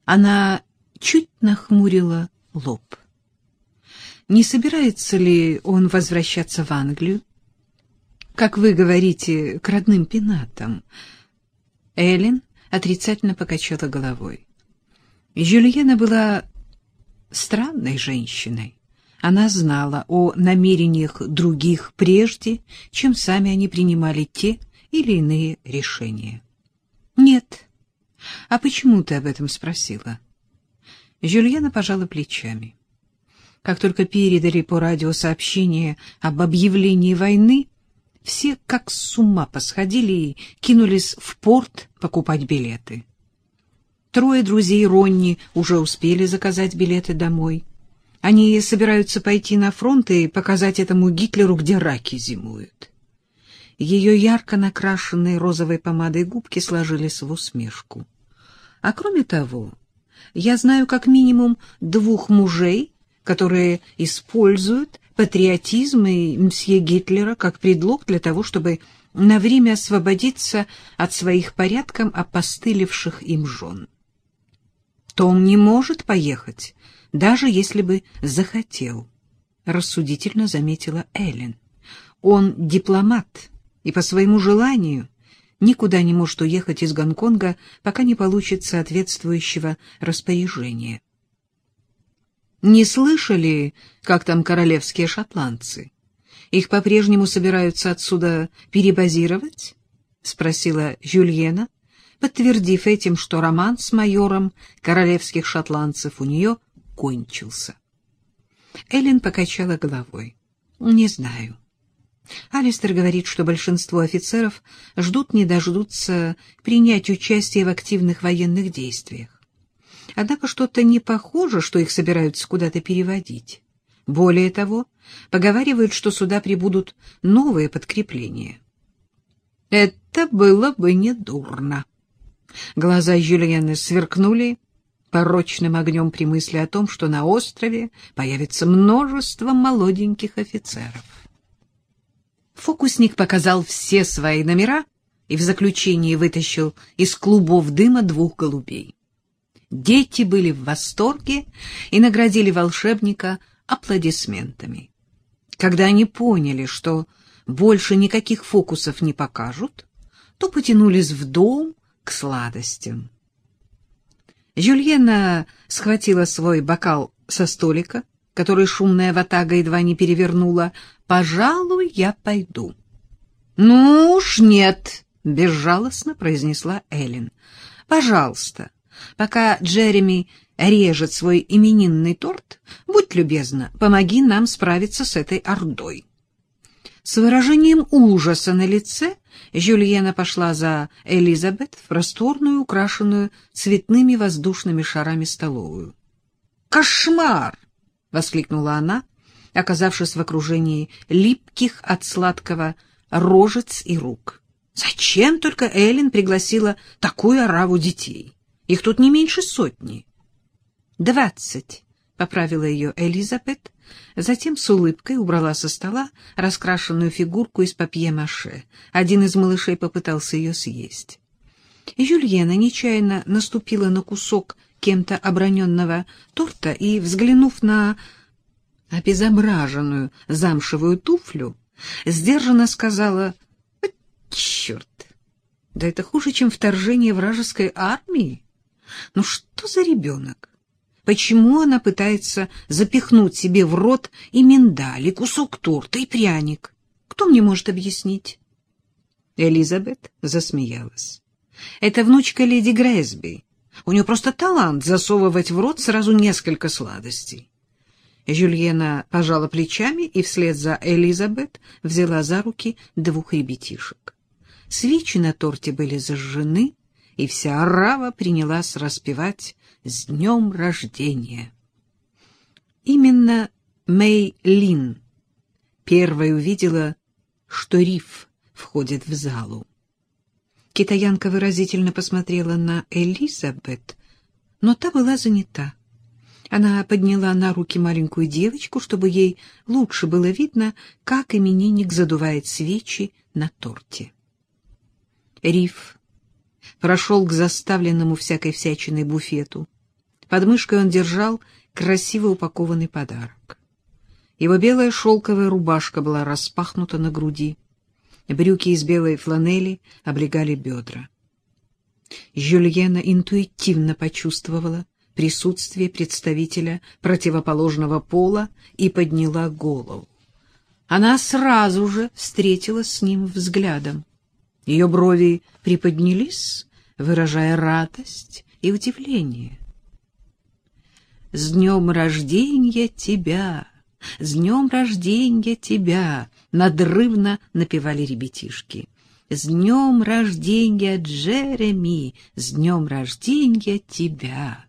Она чуть нахмурила лоб. Не собирается ли он возвращаться в Англию? Как вы говорите, к родным пенатам? Эллен отрицательно покачала головой. Жюльена была странной женщиной. Она знала о намерениях других прежде, чем сами они принимали те или иные решения. Нет. А почему ты об этом спросила? Жюльена пожала плечами. Как только передали по радио сообщение об объявлении войны, все как с ума посходили и кинулись в порт покупать билеты. 3 друзей Ронни уже успели заказать билеты домой. Они собираются пойти на фронт и показать этому Гитлеру, где раки зимуют. Ее ярко накрашенные розовой помадой губки сложились в усмешку. А кроме того, я знаю как минимум 2 мужей, которые используют патриотизм и мсье Гитлера как предлог для того, чтобы на время освободиться от своих порядком опостылевших им жен. Том не может поехать, даже если бы захотел, — рассудительно заметила Эллен. Он дипломат и по своему желанию никуда не может уехать из Гонконга, пока не получит соответствующего распоряжения. Не слышали, как там королевские шотландцы? Их по-прежнему собираются отсюда перебазировать? — спросила Жюльена, подтвердив этим, что роман с майором королевских шотландцев у нее кончился. Эллен покачала головой. — Не знаю. Алистер говорит, что большинство офицеров ждут не дождутся принять участие в активных военных действиях. Однако что-то не похоже, что их собираются куда-то переводить. Более того, поговаривают, что сюда прибудут новые подкрепления. Это было бы недурно. Глаза Жюльены сверкнули порочным огнем при мысли о том, что на острове появится множество молоденьких офицеров. Фокусник показал все свои номера и в заключении вытащил из клубов дыма 2 голубей. Дети были в восторге и наградили волшебника аплодисментами. Когда они поняли, что больше никаких фокусов не покажут, то потянулись в дом к сладостям. Жюльена схватила свой бокал со столика, который шумная ватага едва не перевернула. «Пожалуй, я пойду». «Ну уж нет», — безжалостно произнесла Эллен. «Пожалуйста, пока Джереми режет свой именинный торт, будь любезна, помоги нам справиться с этой ордой». С выражением ужаса на лице Жюльена пошла за Элизабет в просторную, украшенную цветными воздушными шарами столовую. «Кошмар!» — воскликнула она, оказавшись в окружении липких от сладкого рожец и рук. «Зачем только Эллен пригласила такую ораву детей? Их тут не меньше 100. 20, — поправила ее Элизабет, затем с улыбкой убрала со стола раскрашенную фигурку из папье-маше. Один из малышей попытался ее съесть. Жюльена нечаянно наступила на кусок кем-то оброненного торта и, взглянув на обезображенную замшевую туфлю, сдержанно сказала: «Черт! Да это хуже, чем вторжение вражеской армии. Ну что за ребенок? Почему она пытается запихнуть себе в рот и миндаль, и кусок торта, и пряник? Кто мне может объяснить?» Элизабет засмеялась. «Это внучка леди Грэсби. У нее просто талант засовывать в рот сразу несколько сладостей». Жюльена пожала плечами и вслед за Элизабет взяла за руки 2 ребятишек. Свечи на торте были зажжены, и вся орава принялась распевать «С днем рождения». Именно Мэй Лин первой увидела, что Риф входит в залу. Китаянка выразительно посмотрела на Элизабет, но та была занята. Она подняла на руки маленькую девочку, чтобы ей лучше было видно, как именинник задувает свечи на торте. Риф прошел к заставленному всякой всячиной буфету. Под мышкой он держал красиво упакованный подарок. Его белая шелковая рубашка была распахнута на груди. Брюки из белой фланели облегали бедра. Жюльена интуитивно почувствовала присутствие представителя противоположного пола и подняла голову. Она сразу же встретилась с ним взглядом. Ее брови приподнялись, выражая радость и удивление. «С днем рождения тебя! С днем рождения тебя!» — надрывно напевали ребятишки. «С днем рождения, Джереми! С днем рождения тебя!»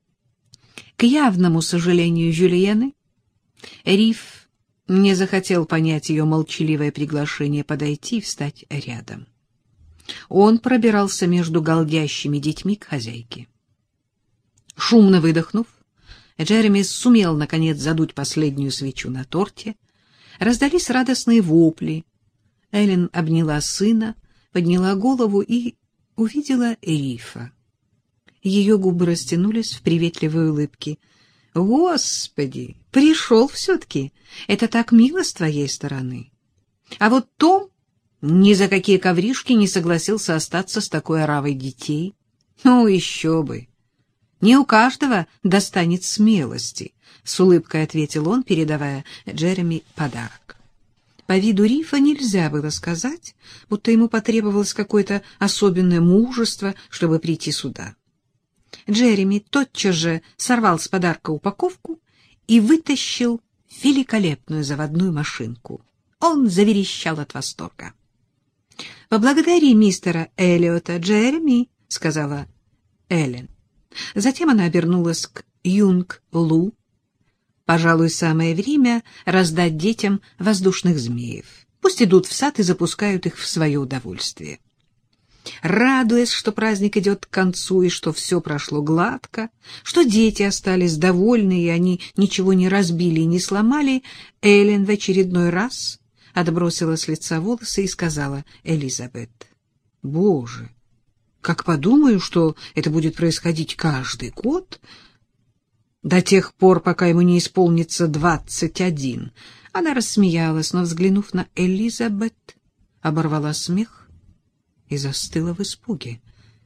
К явному сожалению Жюльены, Риф не захотел понять ее молчаливое приглашение подойти и встать рядом. Он пробирался между галдящими детьми к хозяйке. Шумно выдохнув, Джереми сумел, наконец, задуть последнюю свечу на торте. Раздались радостные вопли. Эллен обняла сына, подняла голову и увидела Рифа. Ее губы растянулись в приветливой улыбке. «Господи, пришел все-таки! Это так мило с твоей стороны!» А вот Том ни за какие ковришки не согласился остаться с такой оравой детей. Ну, еще бы! Не у каждого достанет смелости, — с улыбкой ответил он, передавая Джереми подарок. По виду Рифа нельзя было сказать, будто ему потребовалось какое-то особенное мужество, чтобы прийти сюда. Джереми тотчас же сорвал с подарка упаковку и вытащил великолепную заводную машинку. Он заверещал от восторга. — Поблагодари мистера Эллиота, Джереми, — сказала Эллен. Затем она обернулась к Юнг-Лу. Пожалуй, самое время раздать детям воздушных змеев. Пусть идут в сад и запускают их в свое удовольствие. Радуясь, что праздник идет к концу и что все прошло гладко, что дети остались довольны и они ничего не разбили и не сломали, Эллен в очередной раз отбросила с лица волосы и сказала Элизабет: «Боже, как подумаю, что это будет происходить каждый год, до тех пор, пока ему не исполнится 21». Она рассмеялась, но, взглянув на Элизабет, оборвала смех и застыла в испуге.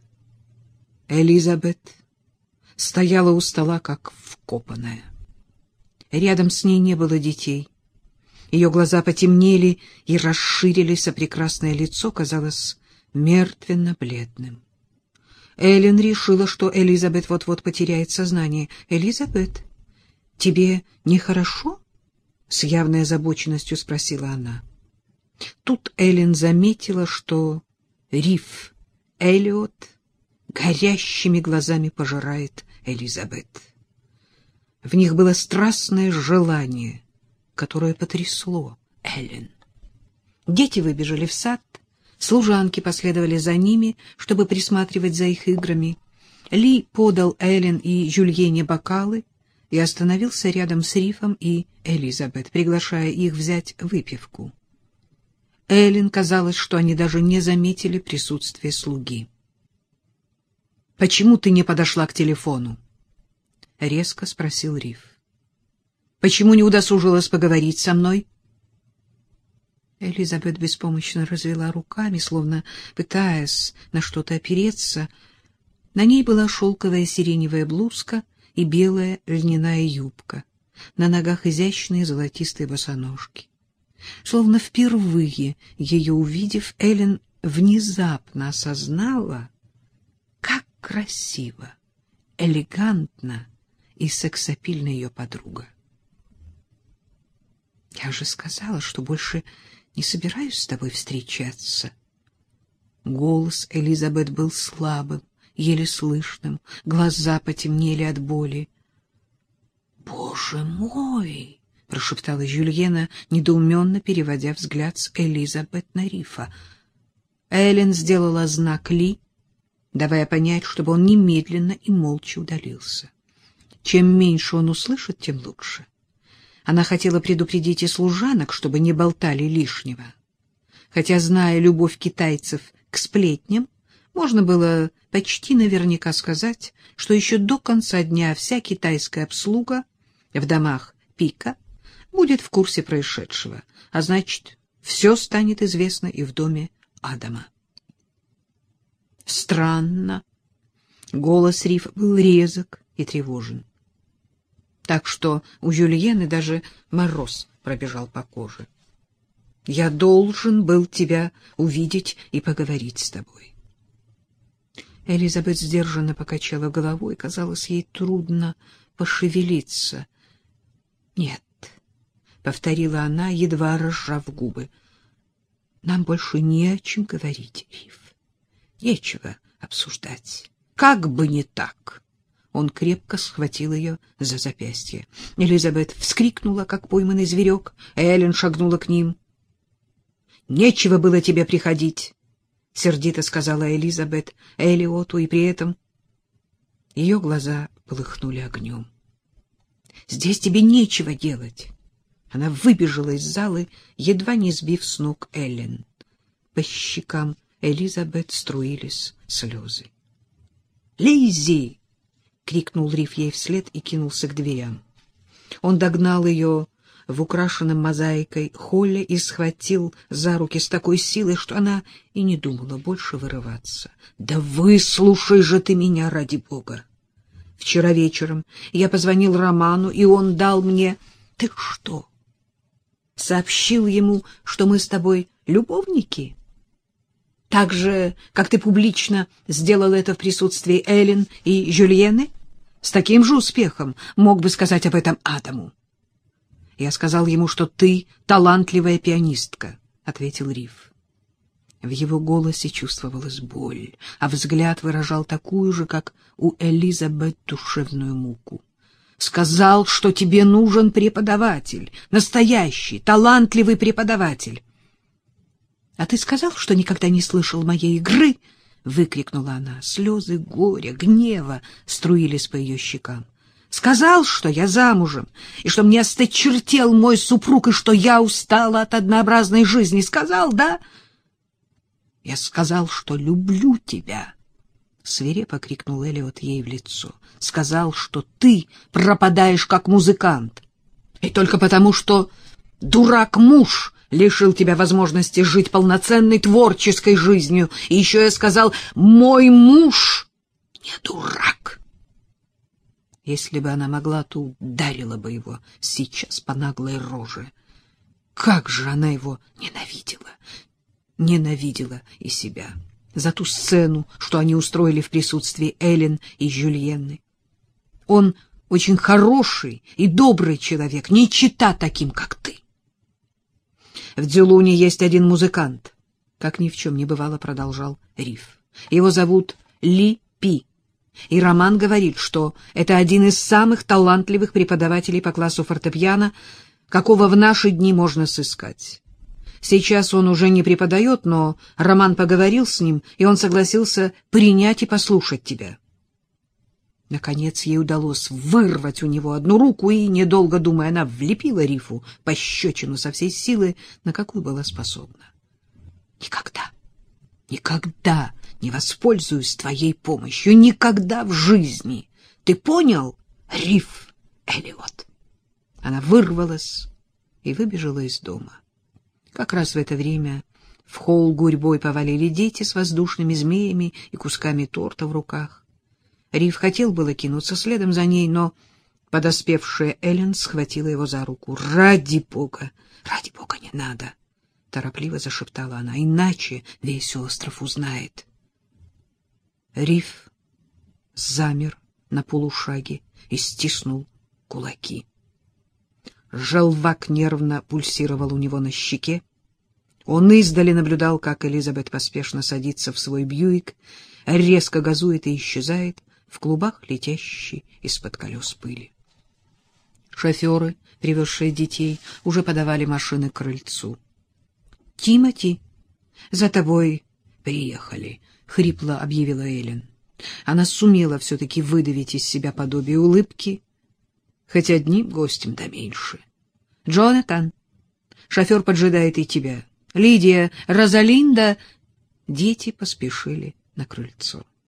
Элизабет стояла у стола, как вкопанная. Рядом с ней не было детей. Ее глаза потемнели и расширились, а прекрасное лицо казалось мертвенно-бледным. Эллен решила, что Элизабет вот-вот потеряет сознание. «Элизабет, тебе нехорошо?» — с явной озабоченностью спросила она. Тут Эллен заметила, что Риф Эллиот горящими глазами пожирает Элизабет. В них было страстное желание, которое потрясло Эллен. Дети выбежали в сад, служанки последовали за ними, чтобы присматривать за их играми. Ли подал Эллен и Жюльене бокалы и остановился рядом с Рифом и Элизабет, приглашая их взять выпивку. Эллен казалось, что они даже не заметили присутствия слуги. — Почему ты не подошла к телефону? — резко спросил Риф. — Почему не удосужилась поговорить со мной? Элизабет беспомощно развела руками, словно пытаясь на что-то опереться. На ней была шелковая сиреневая блузка и белая льняная юбка, на ногах изящные золотистые босоножки. Словно впервые ее увидев, Эллен внезапно осознала, как красиво, элегантно и сексапильна ее подруга. — Я же сказала, что больше не собираюсь с тобой встречаться. Голос Элизабет был слабым, еле слышным, глаза потемнели от боли. — Боже мой! — прошептала Жюльена, недоуменно переводя взгляд с Элизабет на Рифа. Эллен сделала знак Ли, давая понять, чтобы он немедленно и молча удалился. Чем меньше он услышит, тем лучше. Она хотела предупредить и служанок, чтобы не болтали лишнего. Хотя, зная любовь китайцев к сплетням, можно было почти наверняка сказать, что еще до конца дня вся китайская обслуга в домах Пика будет в курсе происшедшего, а значит, все станет известно и в доме Адама. Странно. Голос Рифа был резок и тревожен, так что у Жюльены даже мороз пробежал по коже. Я должен был тебя увидеть и поговорить с тобой. Элизабет сдержанно покачала головой, казалось, ей трудно пошевелиться. — Нет, — повторила она, едва разжав губы, — нам больше не о чем говорить, Риф. Нечего обсуждать. Как бы не так. Он крепко схватил ее за запястье. Элизабет вскрикнула, как пойманный зверек. Эллен шагнула к ним. — Нечего было тебе приходить, — сердито сказала Элизабет Элиоту, и при этом ее глаза полыхнули огнем. — Здесь тебе нечего делать. Она выбежала из залы, едва не сбив с ног Эллен. По щекам Элизабет струились слезы. — Лиззи! — крикнул Риф ей вслед и кинулся к дверям. Он догнал ее в украшенном мозаикой холле и схватил за руки с такой силой, что она и не думала больше вырываться. — Да выслушай же ты меня, ради бога! Вчера вечером я позвонил Роману, и он дал мне... Ты что? Сообщил ему, что мы с тобой любовники? Так же, как ты публично сделал это в присутствии Эллен и Жюльены? С таким же успехом мог бы сказать об этом Адаму. Я сказал ему, что ты талантливая пианистка, — ответил Риф. В его голосе чувствовалась боль, а взгляд выражал такую же, как у Элизабет, душевную муку. Сказал, что тебе нужен преподаватель, настоящий, талантливый преподаватель. — А ты сказал, что никогда не слышал моей игры? — выкрикнула она. Слезы горя, гнева струились по ее щекам. — Сказал, что я замужем, и что мне осточертел мой супруг, и что я устала от однообразной жизни. Сказал, да? — Я сказал, что люблю тебя, — свирепо крикнул Эллиот ей в лицо. — Сказал, что ты пропадаешь как музыкант. И только потому, что дурак-муж лишил тебя возможности жить полноценной творческой жизнью. И еще я сказал, мой муж не дурак. Если бы она могла, то ударила бы его сейчас по наглой роже. Как же она его ненавидела! Ненавидела и себя за ту сцену, что они устроили в присутствии Эллен и Жюльены. Он очень хороший и добрый человек, не чета таким, как ты. В Дзюлуне есть один музыкант, как ни в чем не бывало, продолжал Риф. Его зовут Ли Пи. И Роман говорит, что это один из самых талантливых преподавателей по классу фортепиано, какого в наши дни можно сыскать. Сейчас он уже не преподает, но Роман поговорил с ним, и он согласился принять и послушать тебя. Наконец ей удалось вырвать у него одну руку, и, недолго думая, она влепила Рифу пощечину со всей силы, на какую была способна. Никогда, никогда не воспользуюсь твоей помощью, никогда в жизни. Ты понял, Риф Элиот? Она вырвалась и выбежала из дома. Как раз в это время в холл гурьбой повалили дети с воздушными змеями и кусками торта в руках. Риф хотел было кинуться следом за ней, но подоспевшая Эллен схватила его за руку. — ради бога, не надо! — торопливо зашептала она. — Иначе весь остров узнает. Риф замер на полушаге и стиснул кулаки. Желвак нервно пульсировал у него на щеке. Он издали наблюдал, как Элизабет поспешно садится в свой Бьюик, резко газует и исчезает в клубах летящей из-под колес пыли. Шоферы, привезшие детей, уже подавали машины к крыльцу. — Тимоти, за тобой приехали, — хрипло объявила Эллен. Она сумела все-таки выдавить из себя подобие улыбки, хоть одним гостем да меньше. — Джонатан, шофер поджидает и тебя. Лидия, Розалинда. Дети поспешили на крыльцо.